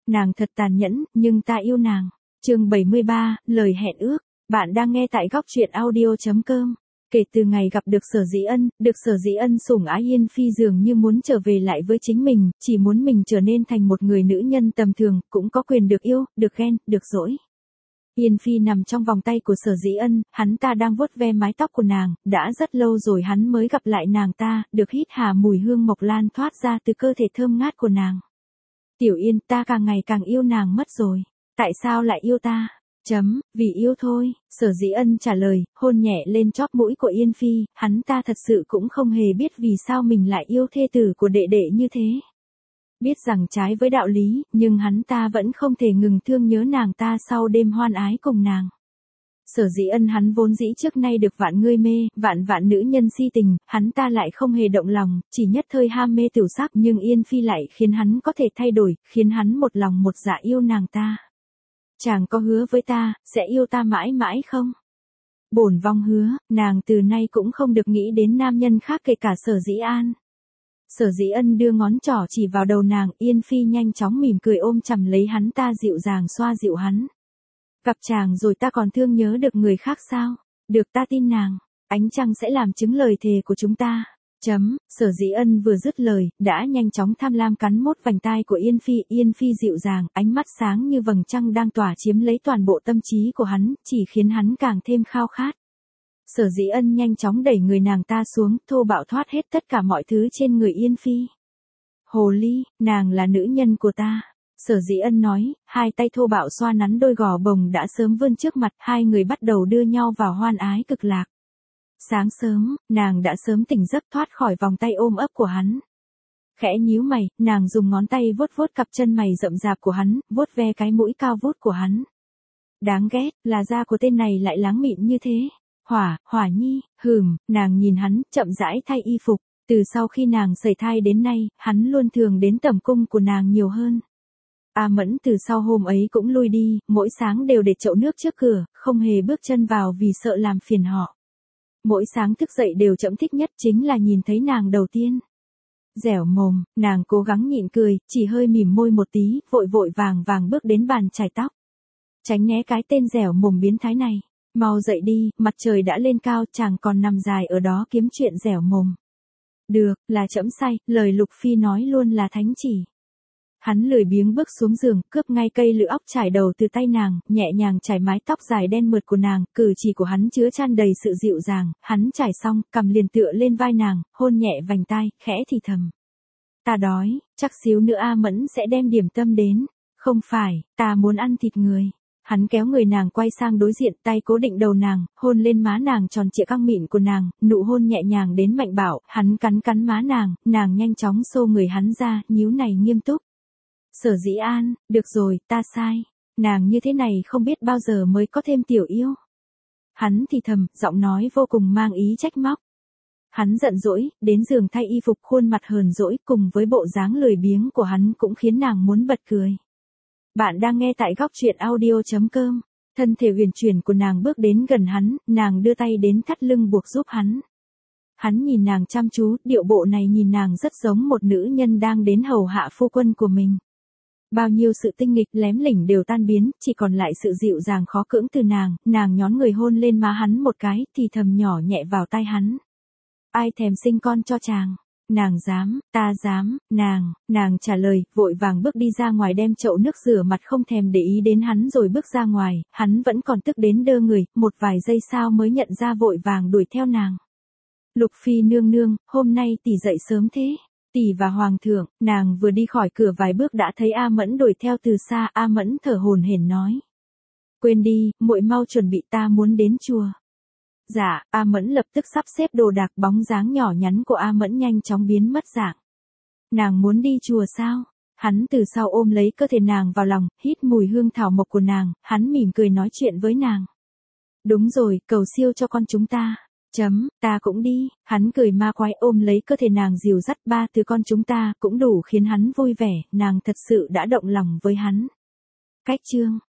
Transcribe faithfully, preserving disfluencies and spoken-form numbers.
Nàng thật tàn nhẫn, nhưng ta yêu nàng. Chương bảy mươi ba, lời hẹn ước. Bạn đang nghe tại góc truyện audio chấm com. Kể từ ngày gặp được Sở Dĩ Ân, được Sở Dĩ Ân sủng ái, Yên Phi dường như muốn trở về lại với chính mình, chỉ muốn mình trở nên thành một người nữ nhân tầm thường, cũng có quyền được yêu, được ghen, được dỗi. Yên Phi nằm trong vòng tay của Sở Dĩ Ân, hắn ta đang vuốt ve mái tóc của nàng, đã rất lâu rồi hắn mới gặp lại nàng ta, được hít hà mùi hương mộc lan thoát ra từ cơ thể thơm ngát của nàng. Tiểu Yên, ta càng ngày càng yêu nàng mất rồi. Tại sao lại yêu ta? Chấm, vì yêu thôi, Sở Dĩ Ân trả lời, hôn nhẹ lên chóp mũi của Yên Phi, hắn ta thật sự cũng không hề biết vì sao mình lại yêu thê tử của đệ đệ như thế. Biết rằng trái với đạo lý, nhưng hắn ta vẫn không thể ngừng thương nhớ nàng ta sau đêm hoan ái cùng nàng. Sở Dĩ Ân hắn vốn dĩ trước nay được vạn người mê, vạn vạn nữ nhân si tình, hắn ta lại không hề động lòng, chỉ nhất thời ham mê tiểu sắc, nhưng Yên Phi lại khiến hắn có thể thay đổi, khiến hắn một lòng một dạ yêu nàng ta. Chàng có hứa với ta, sẽ yêu ta mãi mãi không? Bổn vong hứa, nàng từ nay cũng không được nghĩ đến nam nhân khác kể cả Sở Dĩ An. Sở Dĩ Ân đưa ngón trỏ chỉ vào đầu nàng, Yên Phi nhanh chóng mỉm cười ôm chầm lấy hắn ta dịu dàng xoa dịu hắn. Gặp chàng rồi ta còn thương nhớ được người khác sao? Được, ta tin nàng. Ánh trăng sẽ làm chứng lời thề của chúng ta. Chấm, Sở Dĩ Ân vừa dứt lời, đã nhanh chóng tham lam cắn mốt vành tai của Yên Phi. Yên Phi dịu dàng, ánh mắt sáng như vầng trăng đang tỏa chiếm lấy toàn bộ tâm trí của hắn, chỉ khiến hắn càng thêm khao khát. Sở Dĩ Ân nhanh chóng đẩy người nàng ta xuống, thô bạo thoát hết tất cả mọi thứ trên người Yên Phi. Hồ ly, nàng là nữ nhân của ta. Sở Dĩ Ân nói, hai tay thô bạo xoa nắn đôi gò bồng đã sớm vươn trước mặt, hai người bắt đầu đưa nhau vào hoan ái cực lạc. Sáng sớm, nàng đã sớm tỉnh giấc thoát khỏi vòng tay ôm ấp của hắn. Khẽ nhíu mày, nàng dùng ngón tay vuốt vuốt cặp chân mày rậm rạp của hắn, vuốt ve cái mũi cao vút của hắn. Đáng ghét, là da của tên này lại láng mịn như thế. Hỏa, Hỏa Nhi, hừm, nàng nhìn hắn, chậm rãi thay y phục. Từ sau khi nàng sẩy thai đến nay, hắn luôn thường đến tẩm cung của nàng nhiều hơn. A Mẫn từ sau hôm ấy cũng lui đi, mỗi sáng đều để chậu nước trước cửa, không hề bước chân vào vì sợ làm phiền họ. Mỗi sáng thức dậy đều Trẫm thích nhất chính là nhìn thấy nàng đầu tiên. Dẻo mồm, nàng cố gắng nhịn cười, chỉ hơi mỉm môi một tí, vội vội vàng vàng bước đến bàn chải tóc. Tránh né cái tên dẻo mồm biến thái này. Mau dậy đi, mặt trời đã lên cao, chàng còn nằm dài ở đó kiếm chuyện dẻo mồm. Được, là Trẫm sai, lời Lục Phi nói luôn là thánh chỉ. Hắn lười biếng bước xuống giường, cướp ngay cây lưỡi óc chải đầu từ tay nàng, nhẹ nhàng chải mái tóc dài đen mượt của nàng, cử chỉ của hắn chứa chan đầy sự dịu dàng, hắn chải xong, cầm liền tựa lên vai nàng, hôn nhẹ vành tai, khẽ thì thầm. Ta đói, chắc xíu nữa A Mẫn sẽ đem điểm tâm đến. Không phải, ta muốn ăn thịt người. Hắn kéo người nàng quay sang đối diện, tay cố định đầu nàng, hôn lên má nàng tròn trịa căng mịn của nàng, nụ hôn nhẹ nhàng đến mạnh bạo, hắn cắn cắn má nàng, nàng nhanh chóng xô người hắn ra, nhíu này nghiêm túc. Sở Dĩ An, được rồi, ta sai. Nàng như thế này không biết bao giờ mới có thêm tiểu yêu. Hắn thì thầm, giọng nói vô cùng mang ý trách móc. Hắn giận dỗi, đến giường thay y phục, khuôn mặt hờn dỗi cùng với bộ dáng lười biếng của hắn cũng khiến nàng muốn bật cười. Bạn đang nghe tại góc truyện audio chấm com. Thân thể huyền chuyển của nàng bước đến gần hắn, nàng đưa tay đến thắt lưng buộc giúp hắn. Hắn nhìn nàng chăm chú, điệu bộ này nhìn nàng rất giống một nữ nhân đang đến hầu hạ phu quân của mình. Bao nhiêu sự tinh nghịch lém lỉnh đều tan biến, chỉ còn lại sự dịu dàng khó cưỡng từ nàng, nàng nhón người hôn lên má hắn một cái, thì thầm nhỏ nhẹ vào tai hắn. Ai thèm sinh con cho chàng? Nàng dám, ta dám, nàng, nàng trả lời, vội vàng bước đi ra ngoài đem chậu nước rửa mặt không thèm để ý đến hắn rồi bước ra ngoài, hắn vẫn còn tức đến đơ người, một vài giây sau mới nhận ra vội vàng đuổi theo nàng. Lục Phi nương nương, hôm nay tỷ dậy sớm thế. Tỷ và Hoàng thượng, nàng vừa đi khỏi cửa vài bước đã thấy A Mẫn đuổi theo từ xa, A Mẫn thở hổn hển nói. Quên đi, muội mau chuẩn bị, ta muốn đến chùa. Dạ, A Mẫn lập tức sắp xếp đồ đạc, bóng dáng nhỏ nhắn của A Mẫn nhanh chóng biến mất dạng. Nàng muốn đi chùa sao? Hắn từ sau ôm lấy cơ thể nàng vào lòng, hít mùi hương thảo mộc của nàng, hắn mỉm cười nói chuyện với nàng. Đúng rồi, cầu siêu cho con chúng ta. Chấm, ta cũng đi, hắn cười ma quái ôm lấy cơ thể nàng dìu dắt, ba từ con chúng ta cũng đủ khiến hắn vui vẻ, nàng thật sự đã động lòng với hắn. Cách chương.